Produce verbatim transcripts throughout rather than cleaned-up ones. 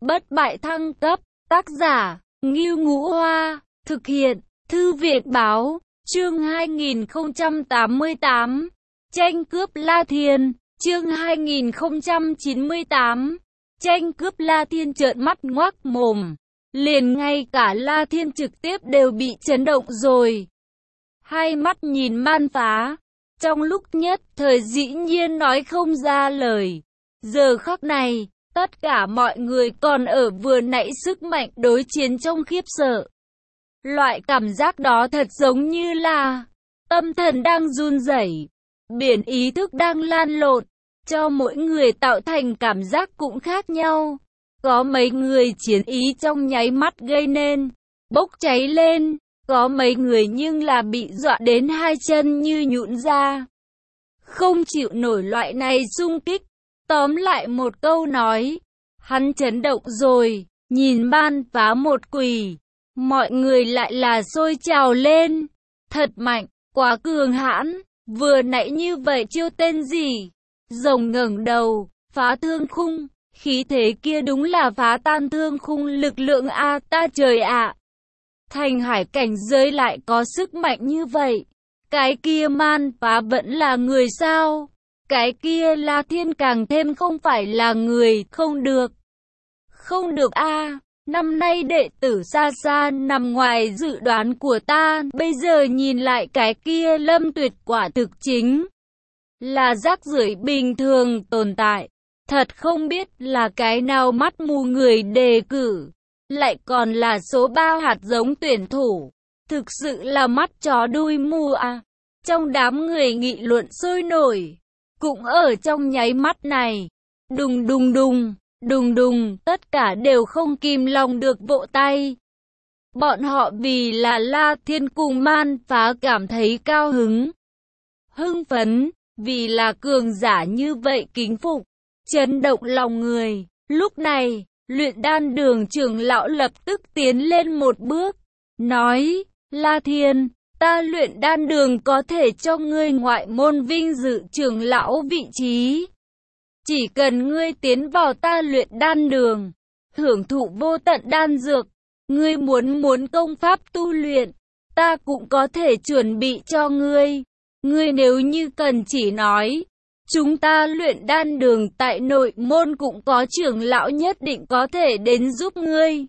bất bại thăng cấp, tác giả, Ngưu Ngũ Hoa, thực hiện, Thư viện Báo, chương hai nghìn không trăm tám mươi tám, tranh cướp La Thiên, chương hai nghìn không trăm chín mươi tám, tranh cướp La Thiên trợn mắt ngoác mồm, liền ngay cả La Thiên trực tiếp đều bị chấn động rồi. Hai mắt nhìn Man Phá, trong lúc nhất thời dĩ nhiên nói không ra lời. Giờ khắc này, tất cả mọi người còn ở vừa nãy sức mạnh đối chiến trong khiếp sợ. Loại cảm giác đó thật giống như là tâm thần đang run rẩy, biển ý thức đang lan lộn, cho mỗi người tạo thành cảm giác cũng khác nhau. Có mấy người chiến ý trong nháy mắt gây nên bốc cháy lên, có mấy người nhưng là bị dọa đến hai chân như nhũn ra, không chịu nổi loại này xung kích. Tóm lại một câu nói, hắn chấn động rồi, nhìn Man Phá một quỳ, mọi người lại là sôi trào lên. Thật mạnh, quá cường hãn, vừa nãy như vậy chiêu tên gì? Rồng ngẩng đầu, phá thương khung, khí thế kia đúng là phá tan thương khung lực lượng a, ta trời ạ. Thành hải cảnh giới lại có sức mạnh như vậy. Cái kia Man Phá vẫn là người sao? Cái kia La Thiên càng thêm không phải là người, không được. Không được a, năm nay đệ tử xa xa nằm ngoài dự đoán của ta, bây giờ nhìn lại cái kia Lâm Tuyệt quả thực chính là rác rưởi bình thường tồn tại. Thật không biết là cái nào mắt mù người đề cử, lại còn là số ba hạt giống tuyển thủ. Thực sự là mắt chó đuôi mù à. Trong đám người nghị luận sôi nổi, cũng ở trong nháy mắt này, đùng đùng đùng, đùng đùng, tất cả đều không kìm lòng được vỗ tay. Bọn họ vì là La Thiên cùng Man Phá cảm thấy cao hứng, hưng phấn, vì là cường giả như vậy kính phục, chấn động lòng người. Lúc này, luyện đan đường trưởng lão lập tức tiến lên một bước, nói, La Thiên, ta luyện đan đường có thể cho ngươi ngoại môn vinh dự trưởng lão vị trí. Chỉ cần ngươi tiến vào ta luyện đan đường, hưởng thụ vô tận đan dược, ngươi muốn muốn công pháp tu luyện, ta cũng có thể chuẩn bị cho ngươi. Ngươi nếu như cần chỉ nói, chúng ta luyện đan đường tại nội môn cũng có trưởng lão nhất định có thể đến giúp ngươi.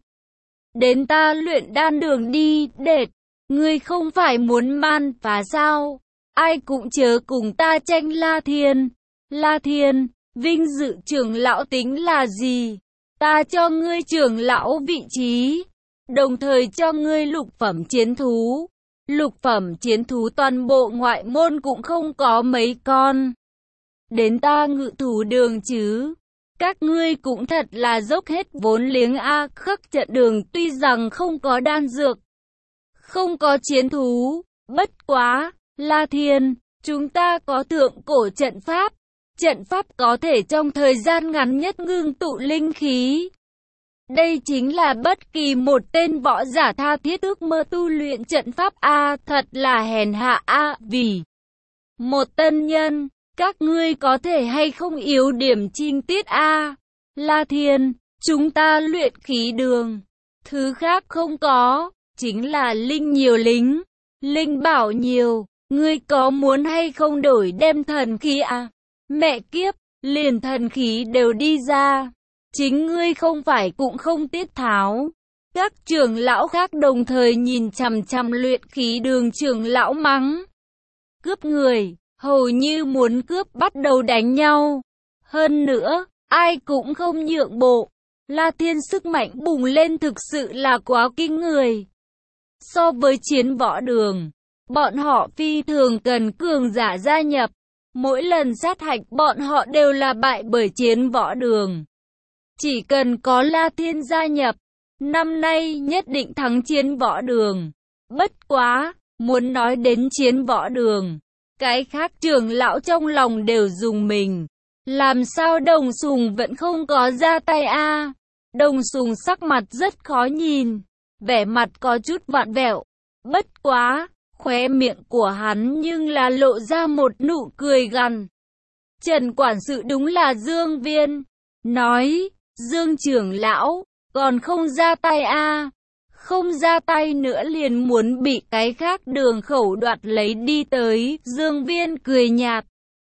Đến ta luyện đan đường đi, đệt, ngươi không phải muốn Man Phá sao? Ai cũng chớ cùng ta tranh La Thiên. La Thiên, vinh dự trưởng lão tính là gì? Ta cho ngươi trưởng lão vị trí, đồng thời cho ngươi lục phẩm chiến thú. Lục phẩm chiến thú toàn bộ ngoại môn cũng không có mấy con. Đến ta ngự thú đường chứ. Các ngươi cũng thật là dốc hết vốn liếng a. Khắc trận đường tuy rằng không có đan dược, không có chiến thú, bất quá, La Thiên, chúng ta có thượng cổ trận pháp. Trận pháp có thể trong thời gian ngắn nhất ngưng tụ linh khí. Đây chính là bất kỳ một tên võ giả tha thiết ước mơ tu luyện trận pháp a, thật là hèn hạ a. Vì một tân nhân, các ngươi có thể hay không yếu điểm chi tiết a? La Thiên, chúng ta luyện khí đường, thứ khác không có, chính là linh nhiều lính, linh bảo nhiều, ngươi có muốn hay không đổi đem thần khí à? Mẹ kiếp, liền thần khí đều đi ra, chính ngươi không phải cũng không tiết tháo. Các trưởng lão khác đồng thời nhìn chằm chằm luyện khí đường trưởng lão mắng. Cướp người, hầu như muốn cướp bắt đầu đánh nhau. Hơn nữa, ai cũng không nhượng bộ. La Thiên sức mạnh bùng lên thực sự là quá kinh người. So với chiến võ đường, bọn họ phi thường cần cường giả gia nhập. Mỗi lần sát hạch bọn họ đều là bại bởi chiến võ đường. Chỉ cần có La Thiên gia nhập, năm nay nhất định thắng chiến võ đường. Bất quá, muốn nói đến chiến võ đường, cái khác trưởng lão trong lòng đều dùng mình. Làm sao Đồng Sùng vẫn không có ra tay a? Đồng Sùng sắc mặt rất khó nhìn, vẻ mặt có chút vặn vẹo. Bất quá, khóe miệng của hắn nhưng là lộ ra một nụ cười gằn. Trần quản sự đúng là Dương Viên. Nói, Dương trưởng lão, còn không ra tay a? Không ra tay nữa liền muốn bị cái khác đường khẩu đoạt lấy đi tới. Dương Viên cười nhạt,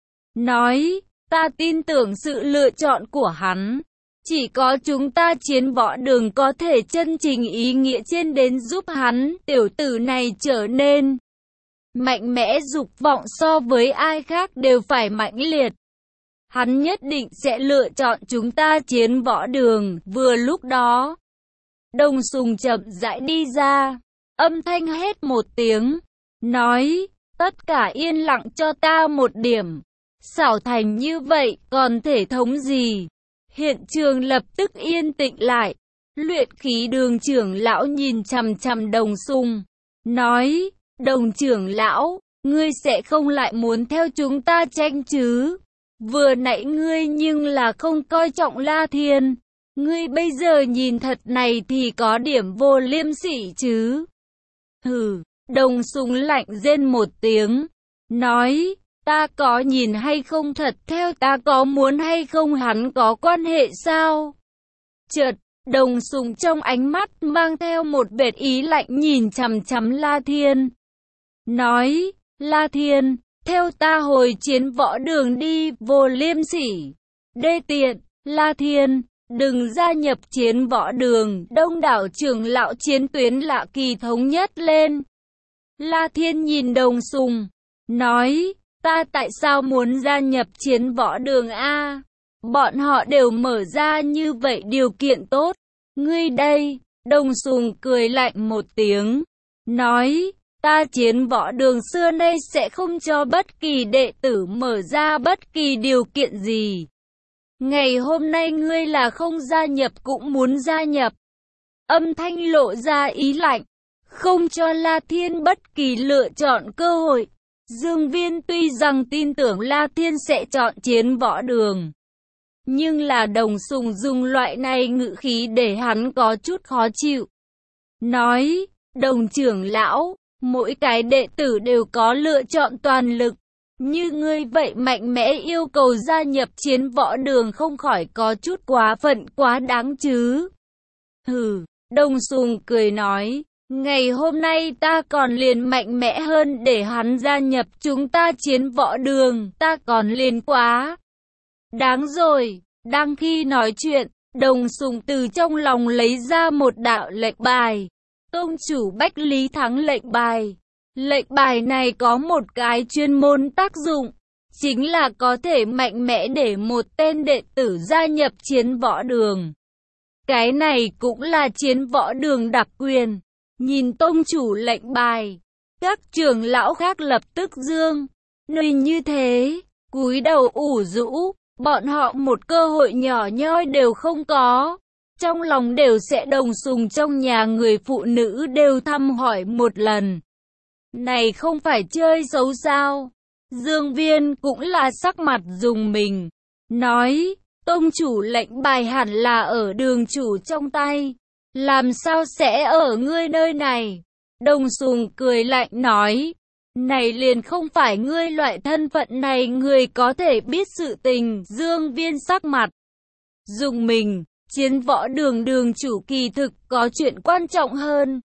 nói, ta tin tưởng sự lựa chọn của hắn. Chỉ có chúng ta chiến võ đường có thể chân chính ý nghĩa trên đến giúp hắn, tiểu tử này trở nên mạnh mẽ, dục vọng so với ai khác đều phải mãnh liệt. Hắn nhất định sẽ lựa chọn chúng ta chiến võ đường. Vừa lúc đó, Đồng Sùng chậm rãi đi ra, âm thanh hét một tiếng, nói, tất cả yên lặng cho ta một điểm. Xảo thành như vậy, còn thể thống gì? Hiện trường lập tức yên tĩnh lại. Luyện khí đường trưởng lão nhìn chằm chằm Đồng Sùng, nói, Đồng trưởng lão, ngươi sẽ không lại muốn theo chúng ta tranh chứ? Vừa nãy ngươi nhưng là không coi trọng La Thiên. Ngươi bây giờ nhìn thật này thì có điểm vô liêm sỉ chứ? Hừ, Đồng Sùng lạnh rên một tiếng, nói, ta có nhìn hay không thật theo ta có muốn hay không hắn có quan hệ sao? Chợt, Đồng Sùng trong ánh mắt mang theo một vệt ý lạnh nhìn chằm chằm La Thiên, nói, La Thiên, theo ta hồi chiến võ đường đi. Vô liêm sỉ, đê tiện. La Thiên, đừng gia nhập chiến võ đường. Đông đảo trưởng lão chiến tuyến lạ kỳ thống nhất lên. La Thiên nhìn Đồng Sùng, nói, ta tại sao muốn gia nhập chiến võ đường a? Bọn họ đều mở ra như vậy điều kiện tốt. Ngươi đây? Đồng Sùng cười lạnh một tiếng, nói, ta chiến võ đường xưa nay sẽ không cho bất kỳ đệ tử mở ra bất kỳ điều kiện gì. Ngày hôm nay ngươi là không gia nhập cũng muốn gia nhập. Âm thanh lộ ra ý lạnh, không cho La Thiên bất kỳ lựa chọn cơ hội. Dương Viên tuy rằng tin tưởng La Thiên sẽ chọn chiến võ đường, nhưng là Đồng Sùng dùng loại này ngữ khí để hắn có chút khó chịu. Nói, Đồng trưởng lão, mỗi cái đệ tử đều có lựa chọn toàn lực. Như ngươi vậy mạnh mẽ yêu cầu gia nhập chiến võ đường không khỏi có chút quá phận quá đáng chứ? Hừ, Đồng Sùng cười nói, ngày hôm nay ta còn liền mạnh mẽ hơn để hắn gia nhập chúng ta chiến võ đường, ta còn liền quá đáng rồi. Đang khi nói chuyện, Đồng Sùng từ trong lòng lấy ra một đạo lệnh bài. Tông chủ Bách Lý Thắng lệnh bài. Lệnh bài này có một cái chuyên môn tác dụng, chính là có thể mạnh mẽ để một tên đệ tử gia nhập chiến võ đường. Cái này cũng là chiến võ đường đặc quyền. Nhìn tông chủ lệnh bài, các trưởng lão khác lập tức dương nơi như thế, cúi đầu ủ rũ, bọn họ một cơ hội nhỏ nhoi đều không có. Trong lòng đều sẽ Đồng Sùng trong nhà người phụ nữ đều thăm hỏi một lần. Này không phải chơi xấu sao? Dương Viên cũng là sắc mặt rùng mình, nói, tông chủ lệnh bài hẳn là ở đường chủ trong tay, làm sao sẽ ở ngươi nơi này? Đồng Sùng cười lạnh nói, này liền không phải ngươi loại thân phận này người có thể biết sự tình. Dương Viên sắc mặt rùng mình, chiến võ đường đường chủ kỳ thực có chuyện quan trọng hơn.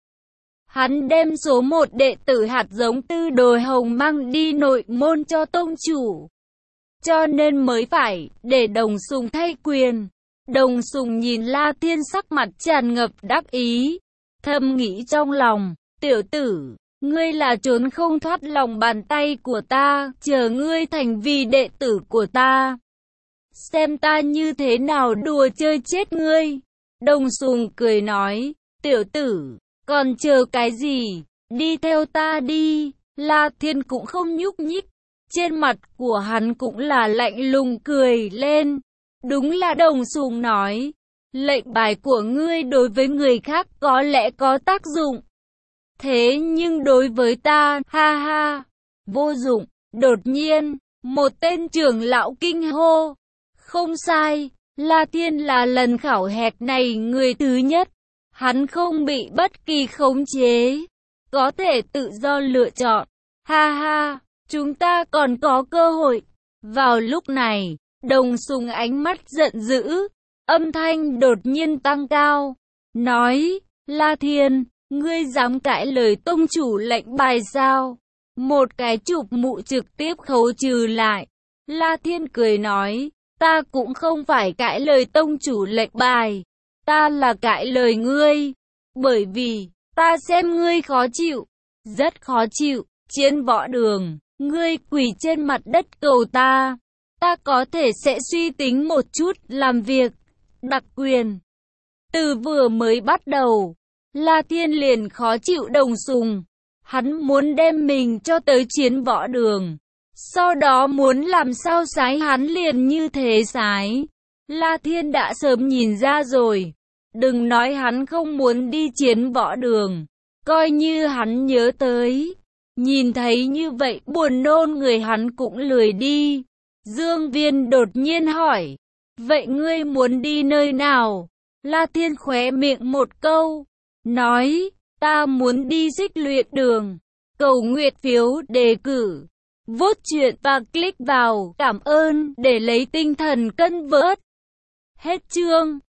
Hắn đem số một đệ tử hạt giống Tư Đồi Hồng mang đi nội môn cho tông chủ, cho nên mới phải để Đồng Sùng thay quyền. Đồng Sùng nhìn La Thiên sắc mặt tràn ngập đắc ý, thầm nghĩ trong lòng, tiểu tử, ngươi là trốn không thoát lòng bàn tay của ta, chờ ngươi thành vì đệ tử của ta, xem ta như thế nào đùa chơi chết ngươi. Đồng Sùng cười nói, tiểu tử, còn chờ cái gì, đi theo ta đi. La Thiên cũng không nhúc nhích, trên mặt của hắn cũng là lạnh lùng cười lên. Đúng là Đồng Sùng nói, lệnh bài của ngươi đối với người khác có lẽ có tác dụng, thế nhưng đối với ta, ha ha, vô dụng. Đột nhiên, một tên trưởng lão kinh hô, không sai, La Thiên là lần khảo hạch này người thứ nhất. Hắn không bị bất kỳ khống chế, có thể tự do lựa chọn. Ha ha, chúng ta còn có cơ hội. Vào lúc này, Đồng Sùng ánh mắt giận dữ, âm thanh đột nhiên tăng cao, nói, La Thiên, ngươi dám cãi lời tông chủ lệnh bài sao? Một cái chụp mũ trực tiếp khấu trừ lại. La Thiên cười nói, ta cũng không phải cãi lời tông chủ lệnh bài, ta là cãi lời ngươi, bởi vì, ta xem ngươi khó chịu, rất khó chịu, chiến võ đường, ngươi quỳ trên mặt đất cầu ta, ta có thể sẽ suy tính một chút làm việc, đặc quyền. Từ vừa mới bắt đầu, La Thiên liền khó chịu đồng sùng, hắn muốn đem mình cho tới chiến võ đường, sau đó muốn làm sao sái hắn liền như thế sái. La Thiên đã sớm nhìn ra rồi, đừng nói hắn không muốn đi chiến võ đường, coi như hắn nhớ tới, nhìn thấy như vậy buồn nôn người hắn cũng lười đi. Dương Viên đột nhiên hỏi, vậy ngươi muốn đi nơi nào? La Thiên khóe miệng một câu, nói, ta muốn đi Xích Luyện đường, cầu nguyện phiếu đề cử, vote chuyện và click vào cảm ơn để lấy tinh thần cân vớt. Hết chương.